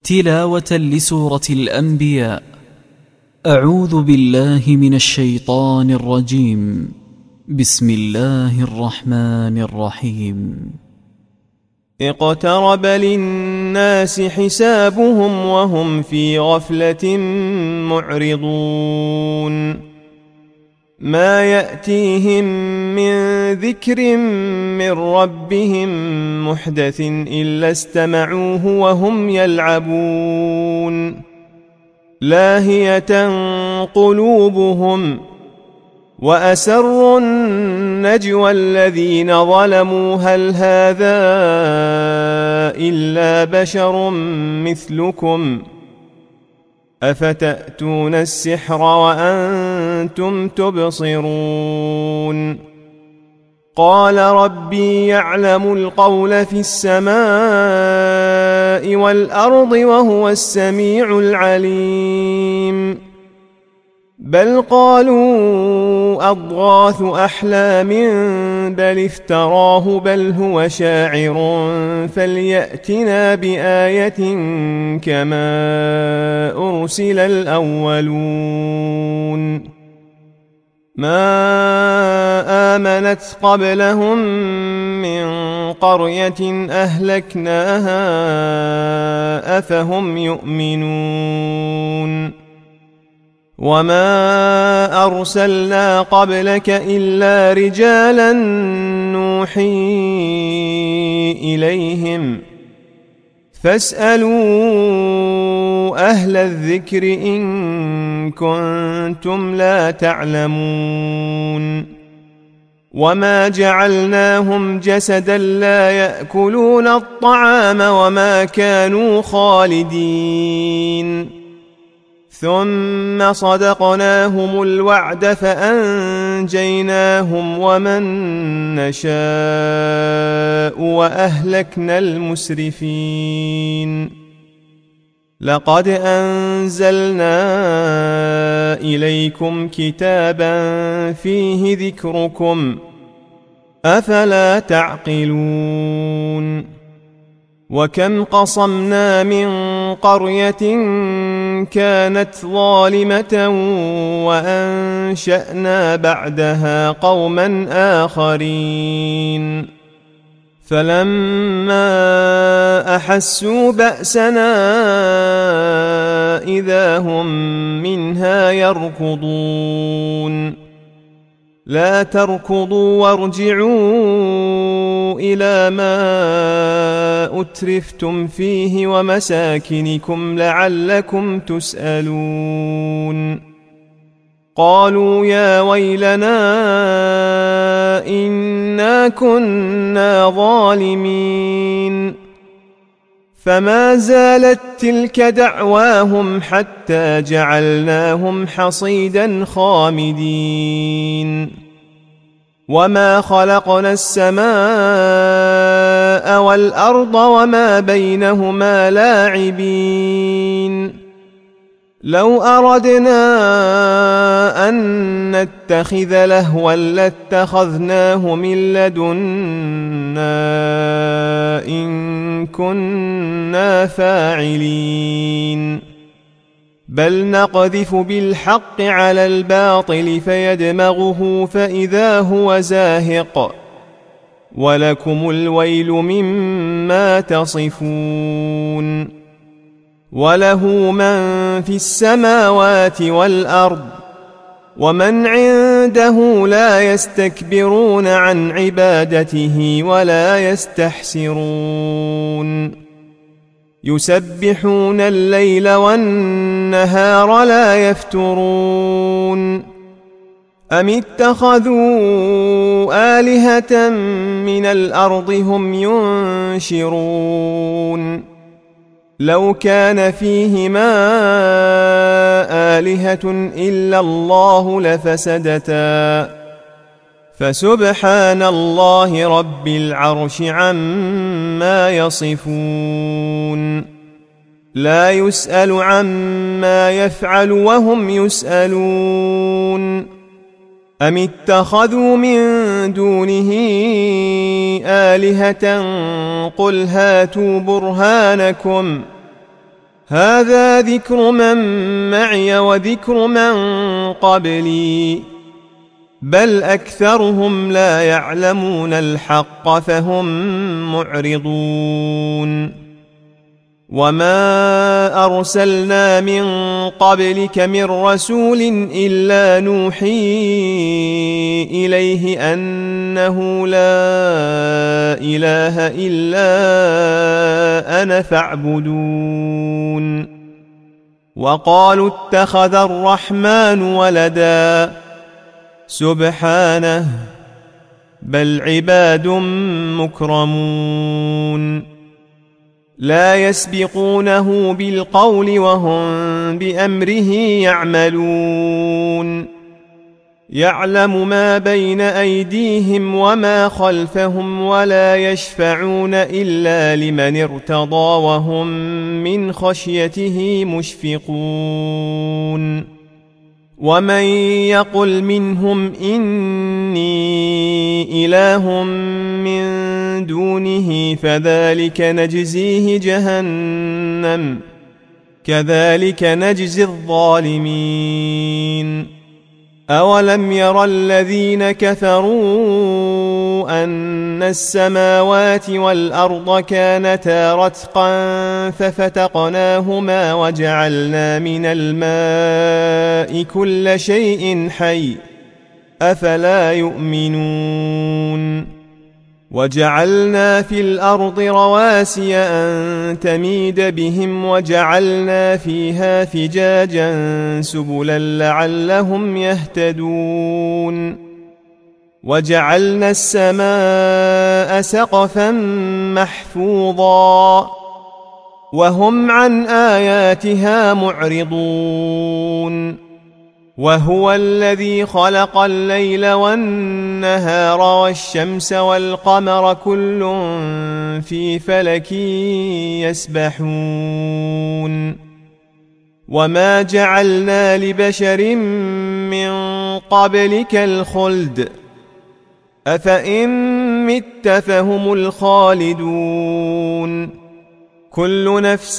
تلاوة لسورة الأنبياء. أعوذ بالله من الشيطان الرجيم. بسم الله الرحمن الرحيم. اقترب للناس حسابهم وهم في غفلة معرضون ما يأتيهم من ذكر من ربهم محدث إلا استمعوه وهم يلعبون لاهية قلوبهم وأسروا النجوى الذين ظلموا هل هذا إلا بشر مثلكم أفتأتون السحر وأنتم تبصرون قال ربي يعلم القول في السماء والأرض وهو السميع العليم بل قالوا أضغاث أحلام بل افتراه بل هو شاعر فليأتنا بآية كما أرسل الأولون ما آمنت قبلهم من قرية أهلكناها أفهم يؤمنون وما أرسلنا قبلك إلا رجالا نوحي إليهم فاسألوا أهل الذكر إن كنتم لا تعلمون وما جعلناهم جسدا لا يأكلون الطعام وما كانوا خالدين ثم صدقناهم الوعد فأنجيناهم ومن نشاء وأهلكنا المسرفين لقد أنزلنا إليكم كتابا فيه ذكركم أفلا تعقلون وكم قصمنا من قرية كانت ظالمة وأنشأنا بعدها قوما آخرين فلما أحسوا بأسنا إذا هم منها يركضون لا تركضوا وارجعوا إلى ما أترفتم فيه ومساكنكم لعلكم تسألون قالوا يا ويلنا إنا كنا ظالمين فما زالت تلك دعواهم حتى جعلناهم حصيدا خامدين وما خلقنا السماء والأرض وما بينهما لاعبين لو أردنا أن نتخذ لهوا لاتخذناه من لدنا إن كنا فاعلين بل نقذف بالحق على الباطل فيدمغه فإذا هو زاهق ولكم الويل مما تصفون وله من في السماوات والأرض ومن عنده لا يستكبرون عن عبادته ولا يستحسرون يسبحون الليل والنهار لا يفترون أم اتخذوا آلهة من الأرض هم ينشرون لو كان فيهما آلهة إلا الله لفسدتا فسبحان الله رب العرش عما يصفون لا يسأل عما يفعل وهم يسألون أم اتخذوا من دونه آلهة قل هاتوا برهانكم هذا ذكر من معي وذكر من قبلي بل أكثرهم لا يعلمون الحق فهم معرضون وما أرسلنا من قبلك من رسول إلا نوحي إليه أنه لا إله إلا أنا فاعبدون وقالوا اتخذ الرحمن ولدا سبحانه بل عباد مكرمون لا يسبقونه بالقول وهم بأمره يعملون يعلم ما بين أيديهم وما خلفهم ولا يشفعون إلا لمن ارتضى وهم من خشيته مشفقون ومن يقل منهم إني إله من دونه فذلك نجزيه جهنم كذلك نجزي الظالمين أولم ير الذين كفروا أن السماوات والأرض كانتا رتقا ففتقناهما وجعلنا من الماء كل شيء حي أفلا يؤمنون وجعلنا في الأرض رواسي أن تميد بهم وجعلنا فيها فجاجا سبلا لعلهم يهتدون وجعلنا السماء سقفا محفوظا وهم عن آياتها معرضون وهو الذي خلق الليل والنهار والشمس والقمر كل في فلك يسبحون وما جعلنا لبشر من قبلك الخلد أفإن مت فهم الخالدون كل نفس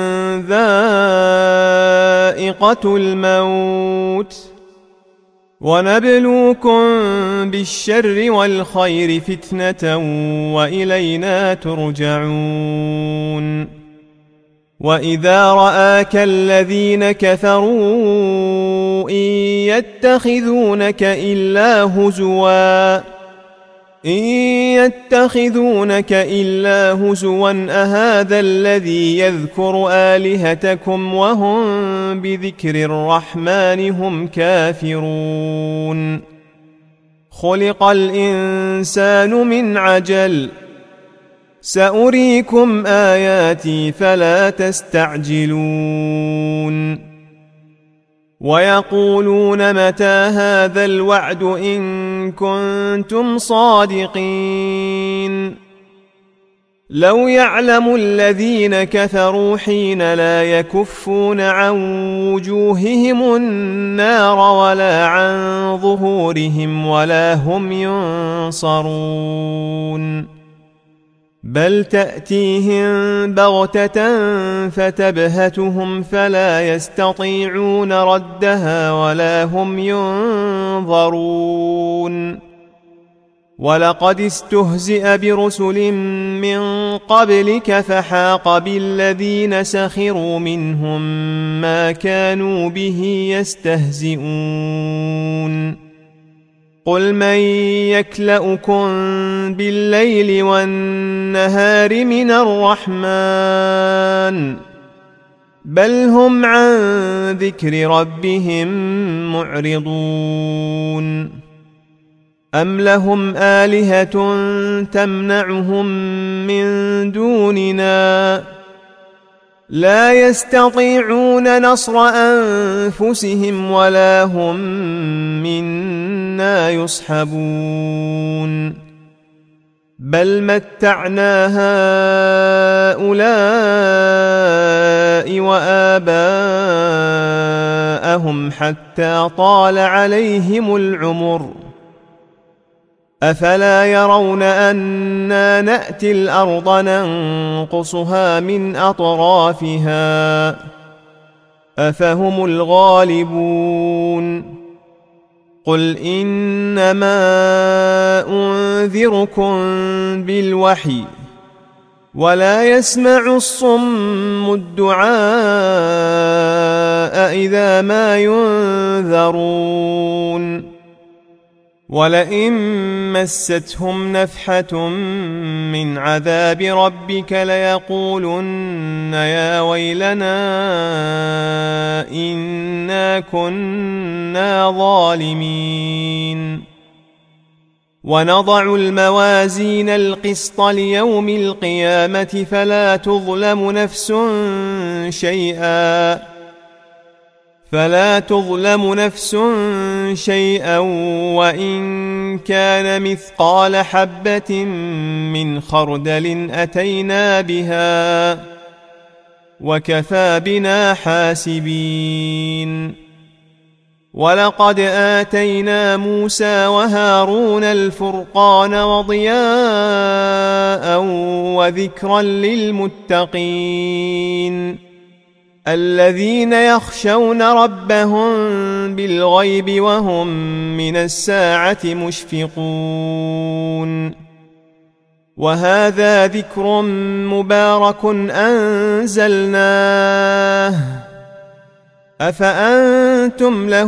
ذائقة الموت ونبلوكم بالشر والخير فتنة وإلينا ترجعون وإذا رآك الذين كفروا إن يتخذونك إلا هزوا أهذا الذي يذكر آلهتكم وهم بذكر الرحمن هم كافرون خلق الإنسان من عجل سأريكم آياتي فلا تستعجلون ويقولون متى هذا الوعد إن كنتم صادقين لو يعلم الذين كفروا حين لا يكفون عن وجوههم النار ولا عن ظهورهم ولا هم ينصرون بل تأتيهم بغتة فتبهتهم فلا يستطيعون ردها ولا هم ينظرون ولقد استهزئ برسل من قبلك فحاق بالذين سخروا منهم ما كانوا به يستهزئون قل من يكلؤكم بالليل والنهار من الرحمن بل هم عن ذكر ربهم معرضون أم لهم آلهة تمنعهم من دوننا لا يستطيعون نصر أنفسهم ولا هم منا يصحبون بل متعنا هؤلاء وآباءهم حتى طال عليهم العمر أفلا يرون أنا نأتي الأرض ننقصها من أطرافها أفهم الغالبون قل إنما أنذركم بالوحي ولا يسمع الصم الدعاء إذا ما ينذرون ولئن مستهم نفحة من عذاب ربك ليقولن يا ويلنا إنا كنا ظالمين ونضع الموازين القسط ليوم القيامة فلا تظلم نفس شيئا وإن كان مثقال حبة من خردل أتينا بها وكفى بنا حاسبين ولقد آتينا موسى وهارون الفرقان وضياء وذكرا للمتقين الذين يخشون ربهم بالغيب وهم من الساعة مشفقون وهذا ذكر مبارك أنزلناه أفأنتم له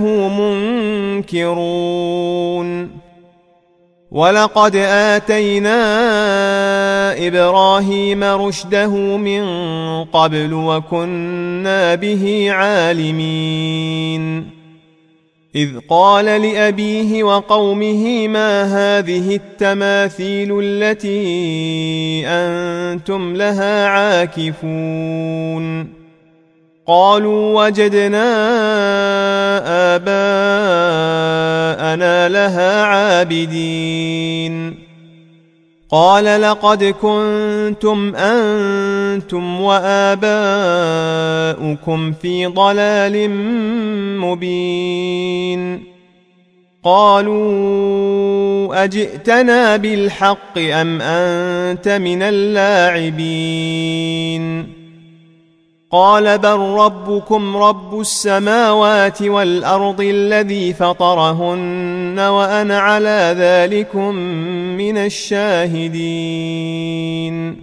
منكرون ولقد آتينا إبراهيم رشده من قبل وكنا به عالمين إذ قال لأبيه وقومه ما هذه التماثيل التي أنتم لها عاكفون قالوا وجدنا آباءنا لها عابدين قال لقد كنتم أنتم وآباؤكم في ضلال مبين قالوا أجئتنا بالحق أم أنت من اللاعبين قال بل ربكم رب السماوات والأرض الذي فطرهن وأنا على ذلكم من الشاهدين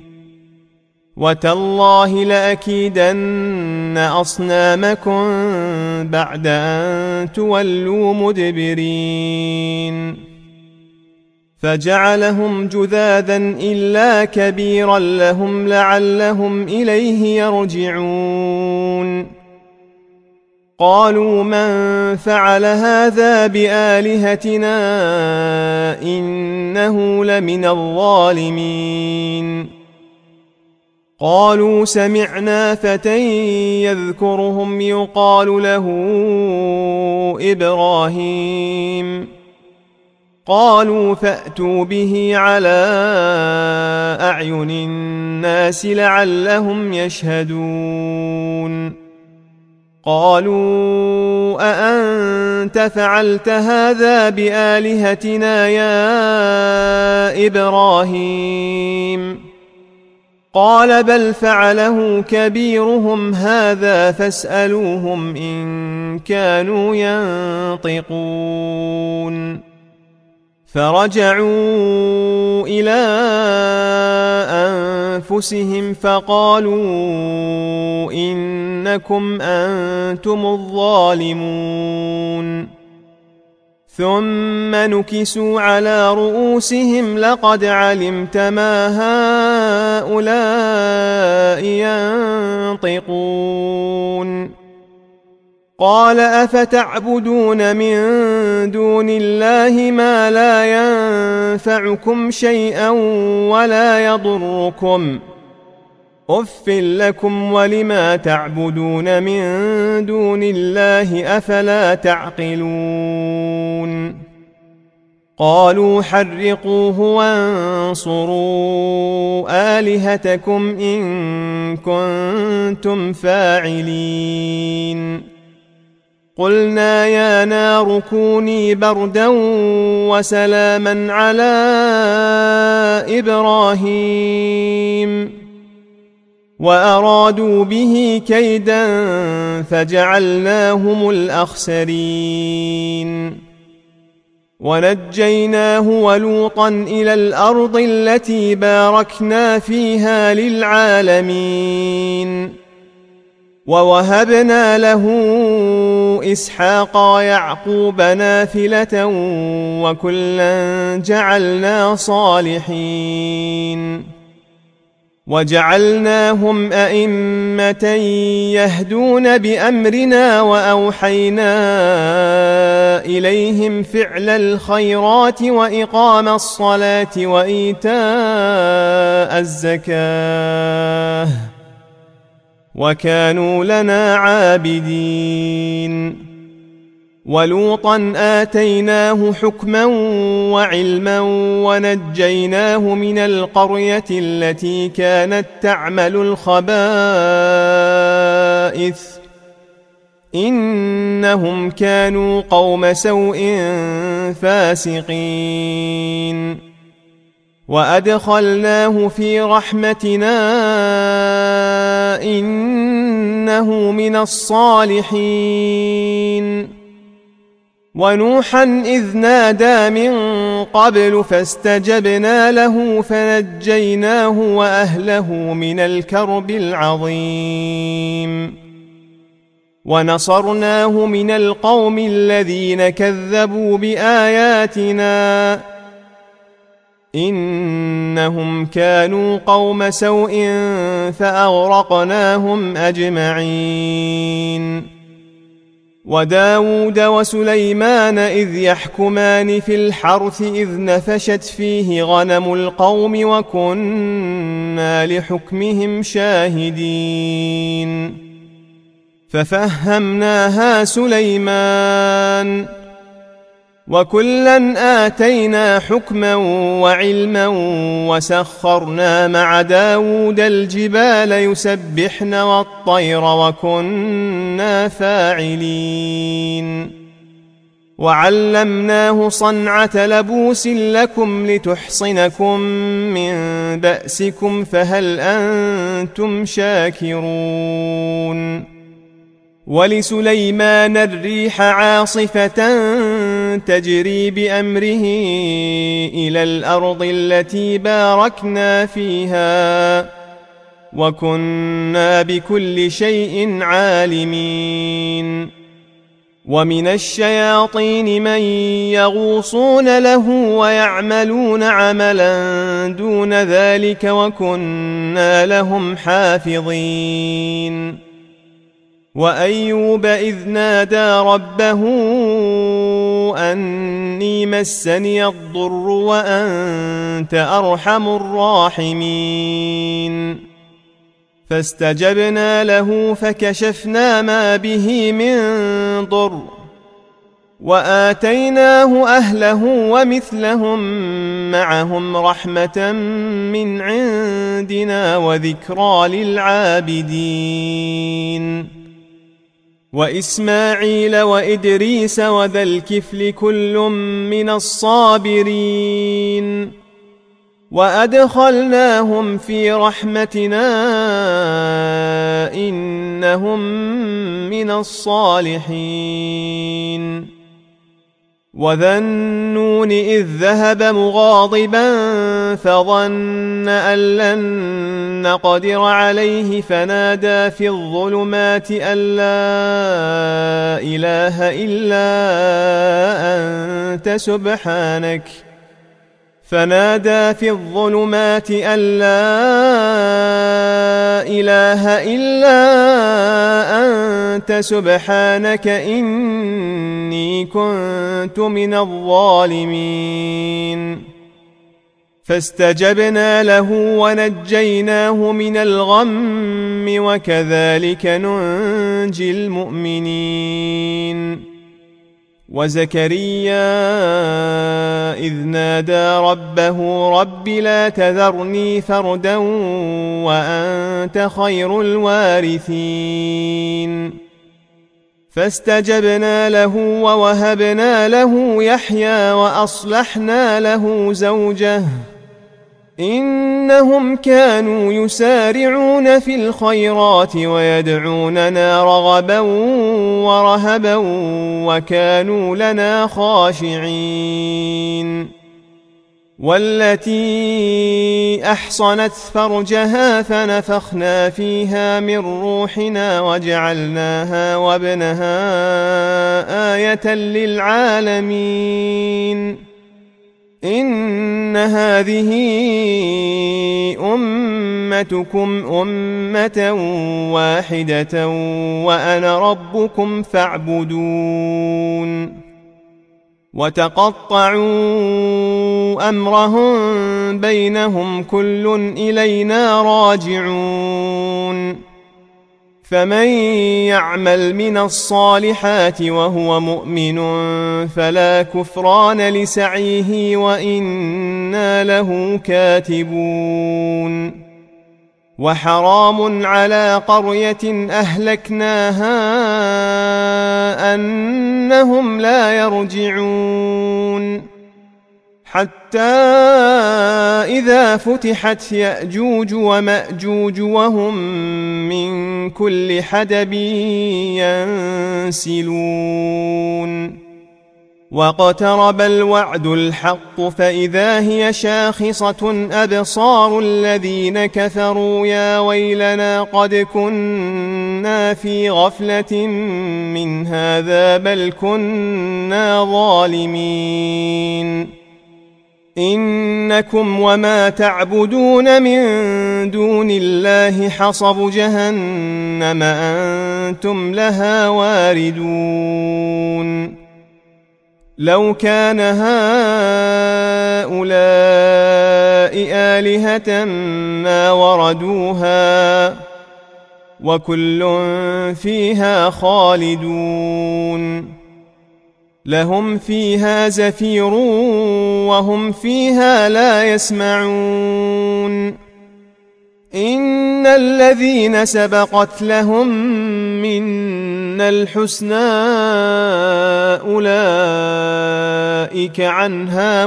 وتالله لأكيدن أصنامكم بعد أن تولوا مدبرين فجعلهم جذاذا إلا كبيرا لهم لعلهم إليه يرجعون قالوا من فعل هذا بآلهتنا إنه لمن الظالمين قالوا سمعنا فتى يذكرهم يقال له إبراهيم قالوا فأتوا به على أعين الناس لعلهم يشهدون قالوا أأنت فعلت هذا بآلهتنا يا إبراهيم قال بل فعله كبيرهم هذا فاسألوهم إن كانوا ينطقون فرجعوا إلى أنفسهم فقالوا إنكم أنتم الظالمون ثم نكسوا على رؤوسهم لقد علمت ما هؤلاء ينطقون قال أفتعبدون من دون الله ما لا ينفعكم شيئا ولا يضركم أف لكم ولما تعبدون من دون الله أفلا تعقلون قالوا حرقوه وانصروا آلهتكم إن كنتم فاعلين قلنا يا نار كوني بردا وسلاما على إبراهيم وأرادوا به كيدا فجعلناهم الأخسرين ونجيناه ولوطا إلى الأرض التي باركنا فيها للعالمين ووهبنا له إسحاق ويعقوب نافلة وكلا جعلنا صالحين وجعلناهم أئمة يهدون بأمرنا وأوحينا إليهم فعل الخيرات وإقام الصلاة وإيتاء الزكاة وكانوا لنا عابدين ولوطا آتيناه حكما وعلما ونجيناه من القرية التي كانت تعمل الخبائث إنهم كانوا قوم سوء فاسقين وأدخلناه في رحمتنا إنه من الصالحين ونوحا إذ نادى من قبل فاستجبنا له فنجيناه وأهله من الكرب العظيم ونصرناه من القوم الذين كذبوا بآياتنا إنهم كانوا قوم سوء فأغرقناهم أجمعين وداود وسليمان إذ يحكمان في الحرث إذ نفشت فيه غنم القوم وكنا لحكمهم شاهدين ففهمناها سليمان وكلا آتينا حكما وعلما وسخرنا مع داود الجبال يسبحن والطير وكنا فاعلين وعلمناه صنعة لبوس لكم لتحصنكم من بأسكم فهل أنتم شاكرون ولسليمان الريح عاصفة تجري بأمره إلى الأرض التي باركنا فيها وكنا بكل شيء عالمين ومن الشياطين من يغوصون له ويعملون عملا دون ذلك وكنا لهم حافظين وأيوب إذ نادى ربه أني مسني الضر وأنت أرحم الراحمين فاستجبنا له فكشفنا ما به من ضر وآتيناه أهله ومثلهم معهم رحمة من عندنا وذكرى للعابدين وإسماعيل وإدريس وذا الكفل كل من الصابرين وأدخلناهم في رحمتنا إنهم من الصالحين وذا النون إذ ذهب مغاضبا فظن أن لن نقدر عليه فنادى في الظلمات أن لا إله إلا أنت سبحانك إني كنت من الظالمين فاستجبنا له ونجيناه من الغم وكذلك ننجي المؤمنين وزكريا إذ نادى ربه رب لا تذرني فردا وأنت خير الوارثين فاستجبنا له ووهبنا له يحيى وأصلحنا له زوجه إنهم كانوا يسارعون في الخيرات ويدعوننا رغبا ورهبا وكانوا لنا خاشعين والتي أحصنت فرجها فنفخنا فيها من روحنا وجعلناها وابنها آية للعالمين إن هذه أمتكم أمة واحدة وأنا ربكم فاعبدون وتقطعوا أمرهم بينهم كل إلينا راجعون فمن يعمل من الصالحات وهو مؤمن فلا كفران لسعيه وإنا له كاتبون وحرام على قرية أهلكناها أنهم لا يرجعون حتى إذا فتحت يأجوج ومأجوج وهم من كل حدب ينسلون واقترب الوعد الحق فإذا هي شاخصة أبصار الذين كفروا يا ويلنا قد كنا في غفلة من هذا بل كنا ظالمين إنكم وما تعبدون من دون الله حصب جهنم أنتم لها واردون لو كان هؤلاء آلهة ما وردوها وكل فيها خالدون لهم فيها زفير وهم فيها لا يسمعون إن الذين سبقت لهم منا الحسنى أولئك عنها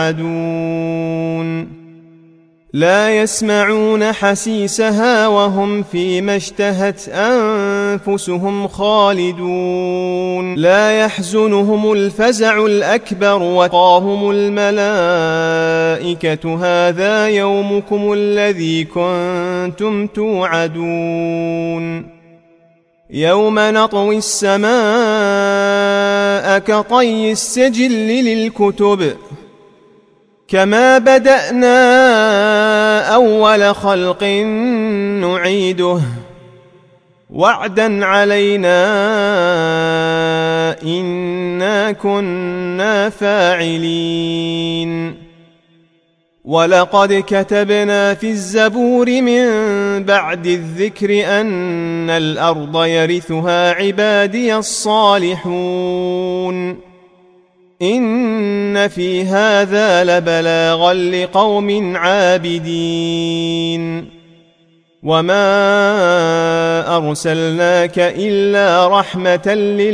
مبعدون لا يسمعون حسيسها وهم فيما اشتهت أنفسهم خالدون لا يحزنهم الفزع الأكبر وقاهم الملائكة هذا يومكم الذي كنتم توعدون يوم نطوي السماء كطي السجل للكتب كما بدأنا أول خلق نعيده وعدا علينا إنا كنا فاعلين ولقد كتبنا في الزبور من بعد الذكر أن الأرض يرثها عبادي الصالحون إن في هذا لبلاغا لقوم عابدين وما أرسلناك إلا رحمة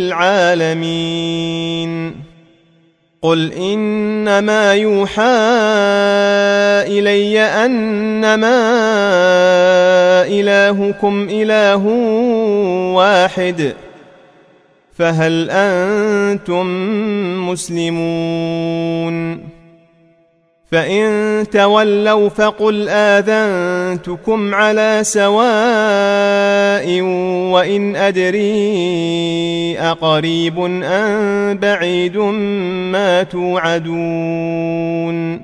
للعالمين قل إنما يوحى إلي أنما إلهكم إله واحد فهل أنتم مسلمون فإن تولوا فقل آذنتكم على سواء وإن أدري أقريب أم بعيد ما توعدون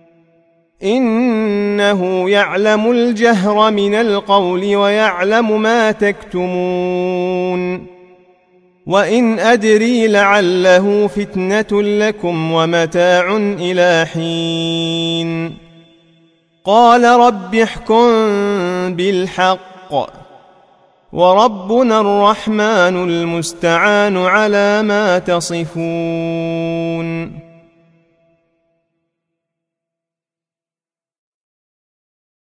إنه يعلم الجهر من القول ويعلم ما تكتمون وإن أدري لعله فتنة لكم ومتاع إلى حين قال رب احكم بالحق وربنا الرحمن المستعان على ما تصفون